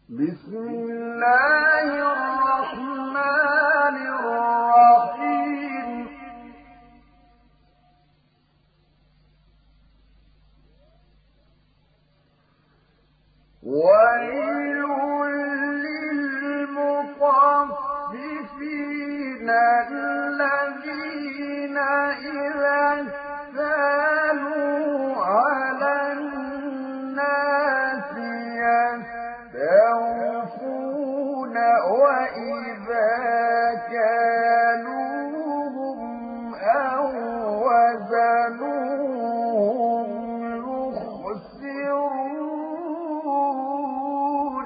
بسم الله الرحمن الرحيم ويل للمطففين الذين إذا اكتالوا على الناس يستوفون وإذا كالوهم أو وزنوهم يخسرون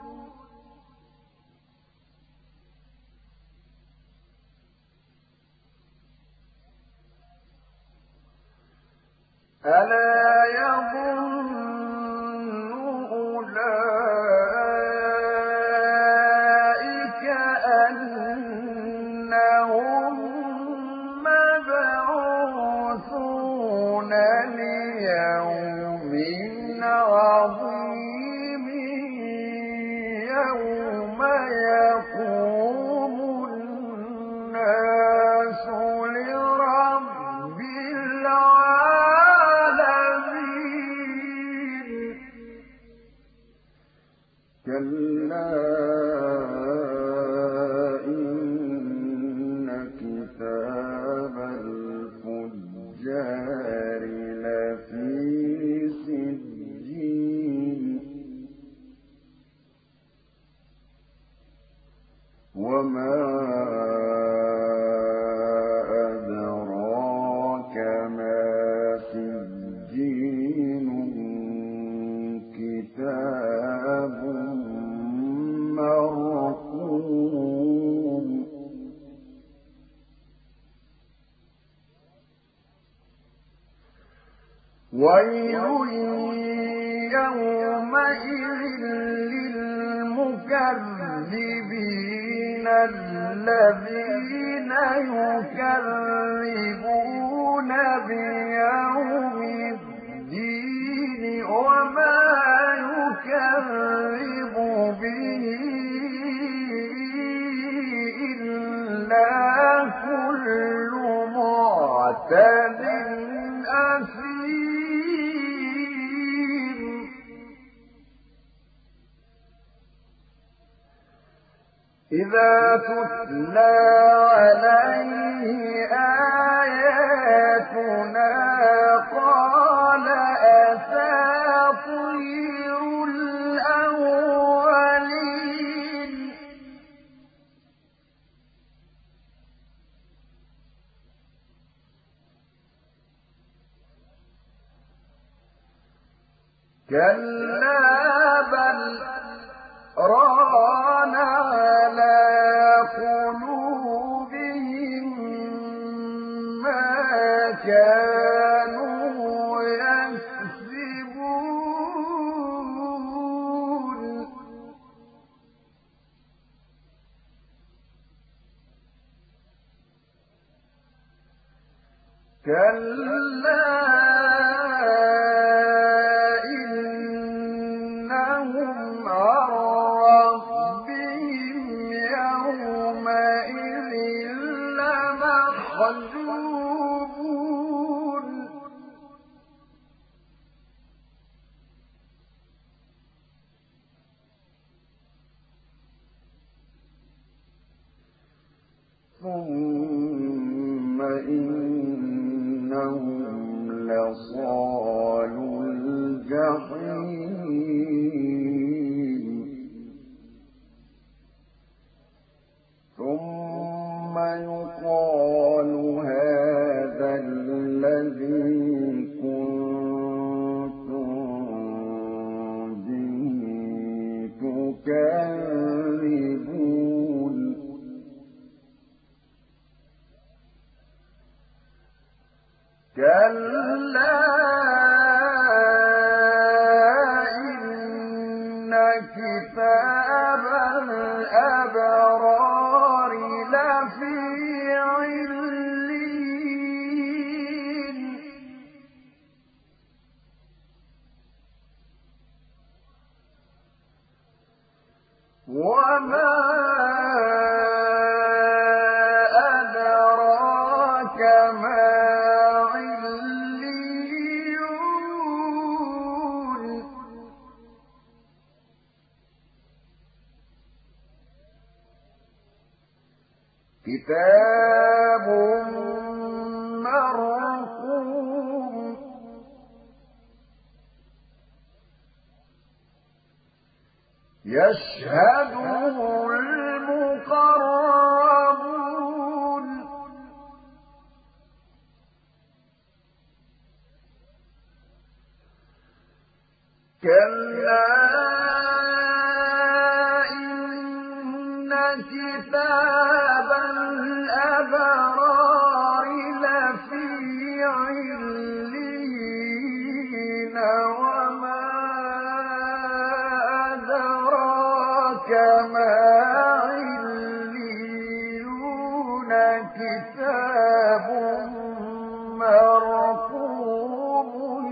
ألا يظن أولئك أنهم مبعوثون ليوم عظيم يوم يقوم الناس لرب العالمين كلا إن كتاب الفجار لفي سجين وما أدراك ما سجين كتاب مرقوم ويل يومئذ للمكذبين الذين يكذبون بيوم الدين وما يكذب به إلا كل معتد أثيم إذا تتلى عليه آياتنا قال أساطير الأولين كلا بل ران على قلوبهم ما كانوا يكسبون كلا إنهم عن ربهم يومئذ لمحجوبون ثم إنهم لصالوا الجحيم ثم يقال هذا الذي كنتم به تكذبون كلا وما أدراك ما عليون كتاب مرقوم يشهده المقربون كلا إن كتاب الأبرار لفي عليين وما أدراك ما عليون كتاب مرقوم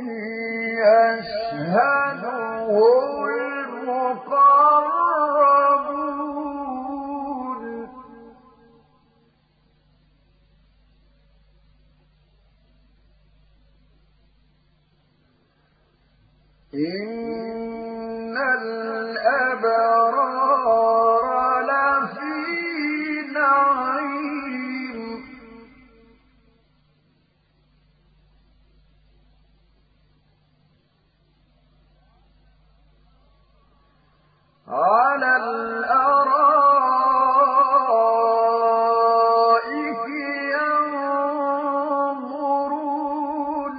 يشهده المقربون إن الأبرار لفي نعيم على الأرائك ينظرون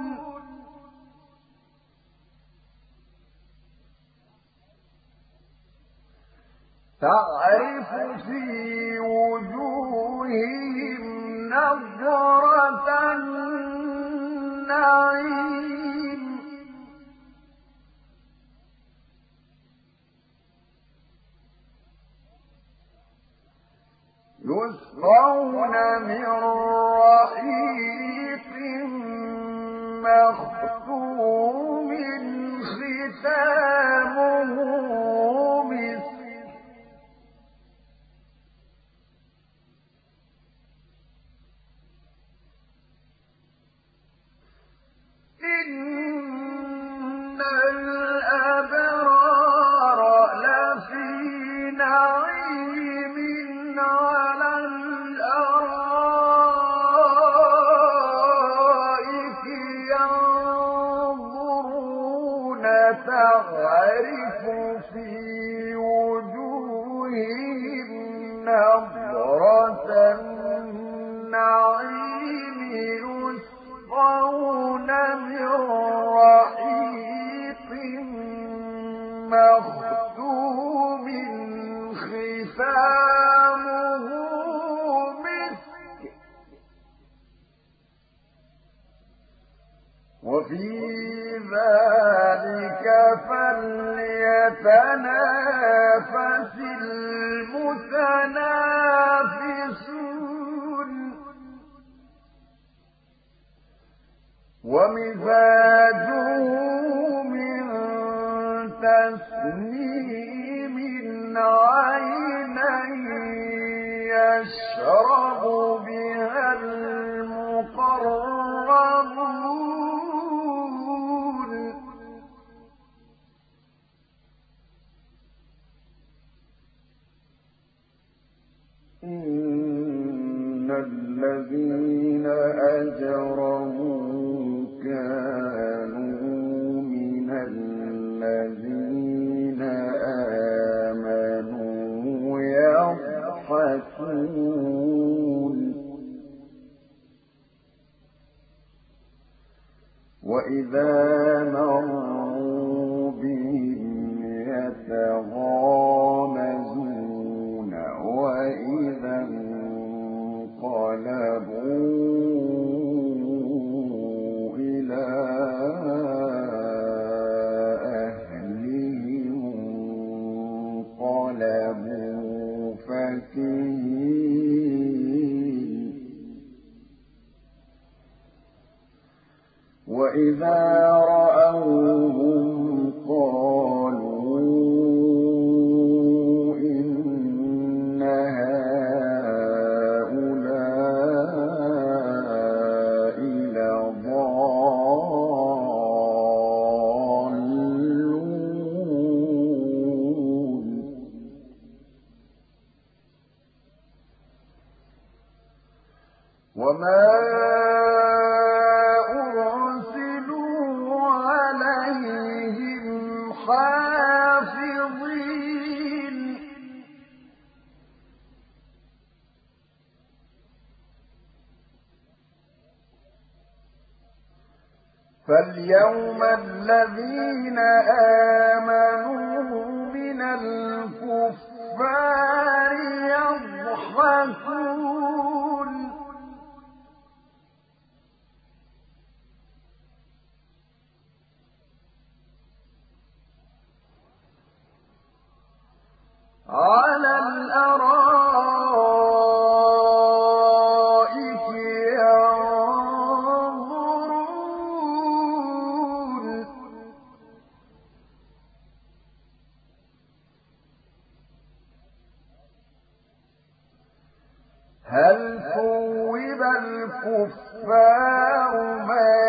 تعرف في وجوههم نضرة النعيم يسقون من رحيق مختوم ختامه مسك إن الأبرار لفي نعيم على الأرائك ينظرون تعرف في وجوههم نضرة النعيم يسقون من رحيق مختوم ختامه مسك وفي ذلك فليتنافس المتنافسون ومزاجه من تسنيم عينا يشرب بها المقربون إن الذين أجرموا كانوا من الذين آمنوا يضحكون وإذا مروا بهم يتغامزون وإذا انقلبوا إلى أهلهم انقلبوا فكهين وإذا رأوهم قالوا حافظين فاليوم الذين آمنوا من الكفار يضحكون على الأرائك ينظرون هل ثوب الكفار ما